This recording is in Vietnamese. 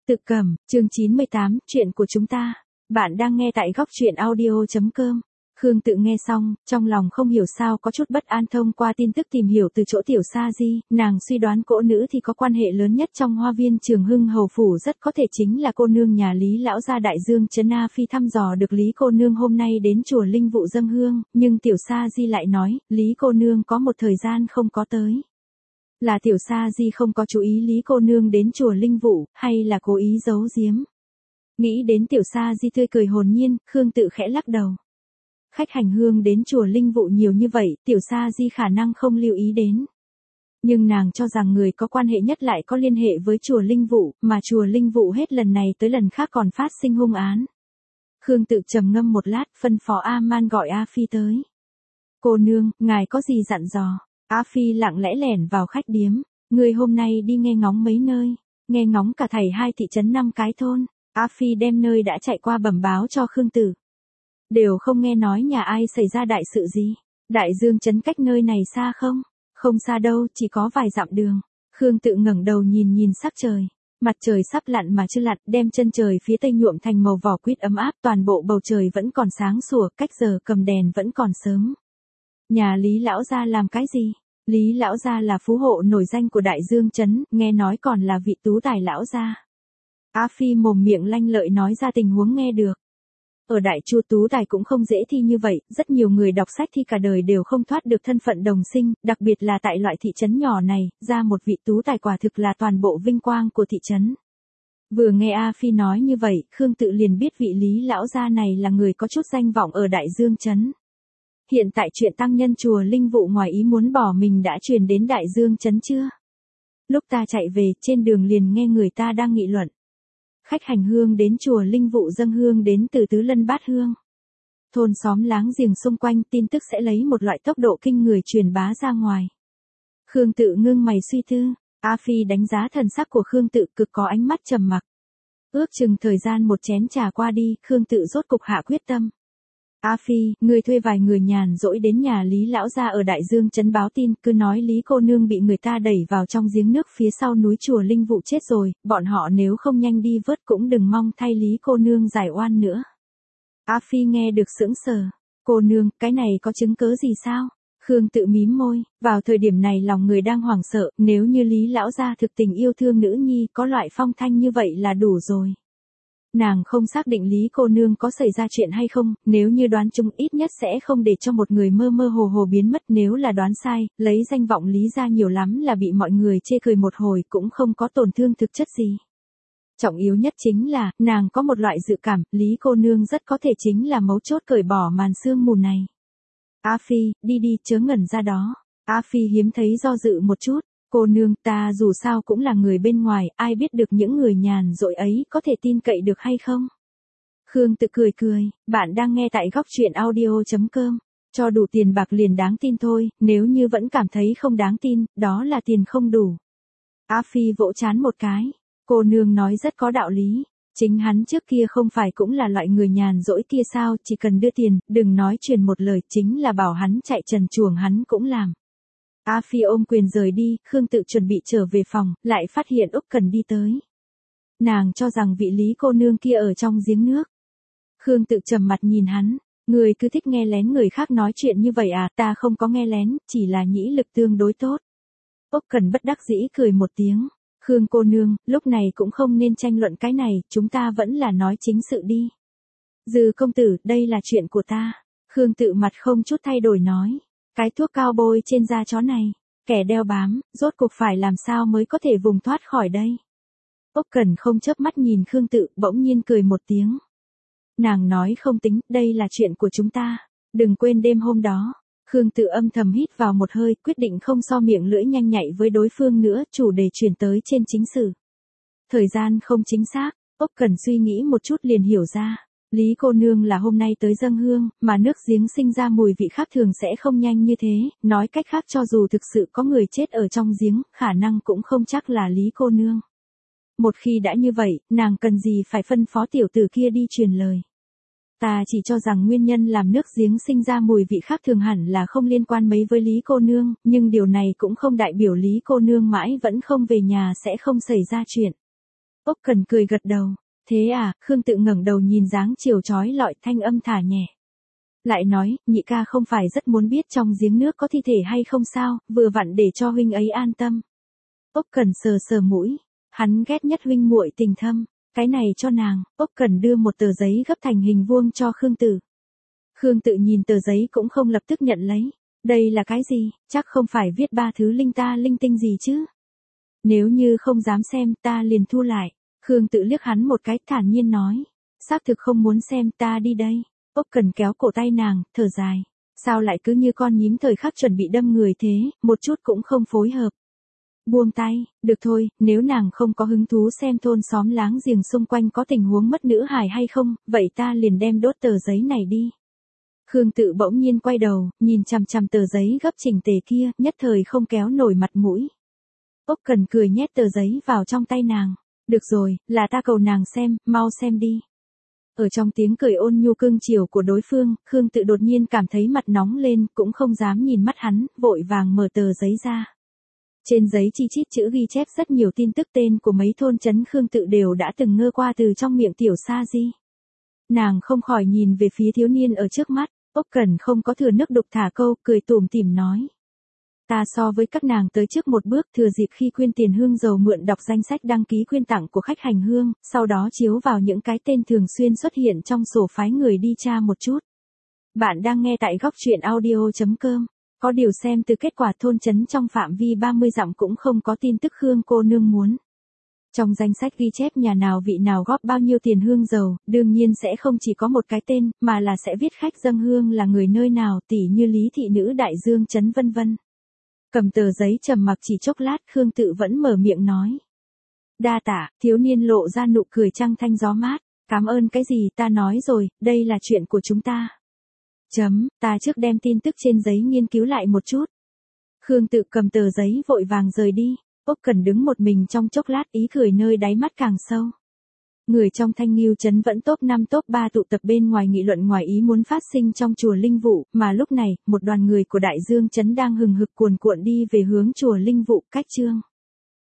Tự Cầm, chương 98, chuyện của chúng ta. Bạn đang nghe tại góc truyện audio.com. Khương Tự nghe xong, trong lòng không hiểu sao có chút bất an. Thông qua tin tức tìm hiểu từ chỗ Tiểu Sa Di, nàng suy đoán cỗ nữ thì có quan hệ lớn nhất trong Hoa Viên Trường Hưng hầu phủ rất có thể chính là cô nương nhà Lý lão gia Đại Dương trấn A Phi. Thăm dò được Lý cô nương hôm nay đến chùa Linh Vụ dâng hương, nhưng Tiểu Sa Di lại nói, Lý cô nương có một thời gian không có tới. Là Tiểu Sa Di không có chú ý Lý cô nương đến chùa Linh Vụ, hay là cố ý giấu giếm? Nghĩ đến Tiểu Sa Di tươi cười hồn nhiên, Khương Tự khẽ lắc đầu. Khách hành hương đến chùa Linh Vụ nhiều như vậy, Tiểu Sa Di khả năng không lưu ý đến. Nhưng nàng cho rằng người có quan hệ nhất lại có liên hệ với chùa Linh Vụ, mà chùa Linh Vụ hết lần này tới lần khác còn phát sinh hung án. Khương Tự trầm ngâm một lát, phân phó A-man gọi A Phi tới. Cô nương, ngài có gì dặn dò? A Phi lặng lẽ lẻn vào khách điếm. Người hôm nay đi nghe ngóng mấy nơi? Nghe ngóng cả thảy 2 thị trấn 5 cái thôn. A Phi đem nơi đã chạy qua bẩm báo cho Khương Tự. Đều không nghe nói nhà ai xảy ra đại sự gì. Đại Dương trấn cách nơi này xa không? Không xa đâu, chỉ có vài dặm đường. Khương Tự ngẩng đầu nhìn sắc trời. Mặt trời sắp lặn mà chưa lặn, đem chân trời phía tây nhuộm thành màu vỏ quýt ấm áp, toàn bộ bầu trời vẫn còn sáng sủa, cách giờ cầm đèn vẫn còn sớm. Nhà Lý lão gia làm cái gì? Lý lão gia là phú hộ nổi danh của Đại Dương trấn, nghe nói còn là vị tú tài lão gia. A Phi mồm miệng lanh lợi nói ra tình huống nghe được. Ở Đại Chu tú tài cũng không dễ thi như vậy, rất nhiều người đọc sách thi cả đời đều không thoát được thân phận đồng sinh, đặc biệt là tại loại thị trấn nhỏ này, ra một vị tú tài quả thực là toàn bộ vinh quang của thị trấn. Vừa nghe A Phi nói như vậy, Khương Tự liền biết vị Lý lão gia này là người có chút danh vọng ở Đại Dương trấn. Hiện tại chuyện tăng nhân chùa Linh Vụ ngoài ý muốn bỏ mình đã truyền đến Đại Dương trấn chưa? Lúc ta chạy về, trên đường liền nghe người ta đang nghị luận. Khách hành hương đến chùa Linh Vụ dâng hương đến từ Tứ Lân Bát Hương. Thôn xóm láng giềng xung quanh tin tức sẽ lấy một loại tốc độ kinh người truyền bá ra ngoài. Khương Tự ngưng mày suy tư, A Phi đánh giá thần sắc của Khương Tự cực có ánh mắt trầm mặc. Ước chừng thời gian một chén trà qua đi, Khương Tự rốt cục hạ quyết tâm. A Phi, người thuê vài người nhàn rỗi đến nhà Lý lão gia ở Đại Dương trấn báo tin, cứ nói Lý cô nương bị người ta đẩy vào trong giếng nước phía sau núi chùa Linh Vụ chết rồi, bọn họ nếu không nhanh đi vớt cũng đừng mong thay Lý cô nương giải oan nữa. A Phi nghe được sững sờ. Cô nương, cái này có chứng cớ gì sao? Khương Tự mím môi, vào thời điểm này lòng người đang hoảng sợ, nếu như Lý lão gia thực tình yêu thương nữ nhi, có loại phong thanh như vậy là đủ rồi. Nàng không xác định Lý cô nương có xảy ra chuyện hay không, nếu như đoán chung ít nhất sẽ không để cho một người mơ mơ hồ hồ biến mất, nếu là đoán sai, lấy danh vọng Lý gia nhiều lắm là bị mọi người chê cười một hồi cũng không có tổn thương thực chất gì. Trọng yếu nhất chính là, nàng có một loại dự cảm, Lý cô nương rất có thể chính là mấu chốt cởi bỏ màn sương mù này. A Phi, đi chớ ngẩn ra đó. A Phi hiếm thấy do dự một chút. Cô nương, ta dù sao cũng là người bên ngoài, ai biết được những người nhàn rỗi ấy có thể tin cậy được hay không? Khương Tự cười, bạn đang nghe tại góc truyện audio.com. Cho đủ tiền bạc liền đáng tin thôi, nếu như vẫn cảm thấy không đáng tin, đó là tiền không đủ. A Phi vỗ trán một cái. Cô nương nói rất có đạo lý. Chính hắn trước kia không phải cũng là loại người nhàn rỗi kia sao, chỉ cần đưa tiền, đừng nói truyền một lời, chính là bảo hắn chạy trần truồng hắn cũng làm. A Phi ôm quyền rời đi, Khương Tự chuẩn bị trở về phòng, lại phát hiện Úc Cần đi tới. Nàng cho rằng vị Lý cô nương kia ở trong giếng nước. Khương Tự trầm mặt nhìn hắn, người cứ thích nghe lén người khác nói chuyện như vậy à? Ta không có nghe lén, chỉ là nhĩ lực tương đối tốt. Úc Cần bất đắc dĩ cười một tiếng. Khương cô nương, lúc này cũng không nên tranh luận cái này, chúng ta vẫn là nói chính sự đi. Dư công tử, đây là chuyện của ta. Khương Tự mặt không chút thay đổi nói. Cái thuốc cao bôi trên da chó này, kẻ đeo bám, rốt cuộc phải làm sao mới có thể vùng thoát khỏi đây. Úc Cần không chớp mắt nhìn Khương Tự, bỗng nhiên cười một tiếng. Nàng nói không tính, đây là chuyện của chúng ta. Đừng quên đêm hôm đó. Khương Tự âm thầm hít vào một hơi, quyết định không so miệng lưỡi nhanh nhạy với đối phương nữa, chủ đề chuyển tới trên chính sự. Thời gian không chính xác, Úc Cần suy nghĩ một chút liền hiểu ra. Lý cô nương là hôm nay tới dâng hương, mà nước giếng sinh ra mùi vị khác thường sẽ không nhanh như thế, nói cách khác cho dù thực sự có người chết ở trong giếng, khả năng cũng không chắc là Lý cô nương. Một khi đã như vậy, nàng cần gì phải phân phó tiểu tử kia đi truyền lời. Ta chỉ cho rằng nguyên nhân làm nước giếng sinh ra mùi vị khác thường hẳn là không liên quan mấy với Lý cô nương, nhưng điều này cũng không đại biểu Lý cô nương mãi vẫn không về nhà sẽ không xảy ra chuyện. Ốc Cần cười gật đầu. Thế à, Khương Tự ngẩng đầu nhìn dáng chiều chói lọi, thanh âm thả nhẹ. Lại nói, nhị ca không phải rất muốn biết trong giếng nước có thi thể hay không sao, vừa vặn để cho huynh ấy an tâm. Ốc Cần sờ sờ mũi, hắn ghét nhất huynh muội tình thâm, cái này cho nàng. Ốc Cần đưa một tờ giấy gấp thành hình vuông cho Khương Tự. Khương Tự nhìn tờ giấy cũng không lập tức nhận lấy. Đây là cái gì, chắc không phải viết 3 thứ linh tinh gì chứ. Nếu như không dám xem ta liền thu lại. Khương Tự liếc hắn một cái thản nhiên nói. Xác thực không muốn xem, ta đi đây. Ốc Cần kéo cổ tay nàng, thở dài. Sao lại cứ như con nhím thời khắc chuẩn bị đâm người thế, một chút cũng không phối hợp. Buông tay, được thôi, nếu nàng không có hứng thú xem thôn xóm láng giềng xung quanh có tình huống mất nữ hài hay không, vậy ta liền đem đốt tờ giấy này đi. Khương Tự bỗng nhiên quay đầu, nhìn chằm chằm tờ giấy gấp chỉnh tề kia, nhất thời không kéo nổi mặt mũi. Ốc Cần cười nhét tờ giấy vào trong tay nàng. Được rồi, là ta cầu nàng xem, mau xem đi. Ở trong tiếng cười ôn nhu cưng chiều của đối phương, Khương Tự đột nhiên cảm thấy mặt nóng lên, cũng không dám nhìn mắt hắn, vội vàng mở tờ giấy ra. Trên giấy chi chít chữ ghi chép rất nhiều tin tức tên của mấy thôn trấn Khương Tự đều đã từng nghe qua từ trong miệng Tiểu Sa Di. Nàng không khỏi nhìn về phía thiếu niên ở trước mắt, Ốc Cần không có thừa nước đục thả câu, cười tủm tỉm nói. Ta so với các nàng tới trước một bước, thừa dịp khi quyên tiền hương dầu mượn đọc danh sách đăng ký quyên tặng của khách hành hương, sau đó chiếu vào những cái tên thường xuyên xuất hiện trong sổ phái người đi tra một chút. Bạn đang nghe tại góc truyện audio.com. Có điều xem từ kết quả thôn trấn trong phạm vi 30 dặm cũng không có tin tức Khương cô nương muốn. Trong danh sách ghi chép nhà nào vị nào góp bao nhiêu tiền hương dầu, đương nhiên sẽ không chỉ có một cái tên, mà là sẽ viết khách dâng hương là người nơi nào, tỉ như Lý thị nữ Đại Dương trấn vân vân. Cầm tờ giấy trầm mặc chỉ chốc lát, Khương Tự vẫn mở miệng nói. Đa tạ, thiếu niên lộ ra nụ cười trăng thanh gió mát. Cảm ơn cái gì, ta nói rồi, đây là chuyện của chúng ta. Ta trước đem tin tức trên giấy nghiên cứu lại một chút. Khương Tự cầm tờ giấy vội vàng rời đi. Ốc Cần đứng một mình trong chốc lát, ý cười nơi đáy mắt càng sâu. Người trong Thanh Ngưu trấn vẫn top 5 top 3 tụ tập bên ngoài nghị luận ngoài ý muốn phát sinh trong chùa Linh Vụ, mà lúc này, một đoàn người của Đại Dương trấn đang hừng hực cuồn cuộn đi về hướng chùa Linh Vụ, cách chương.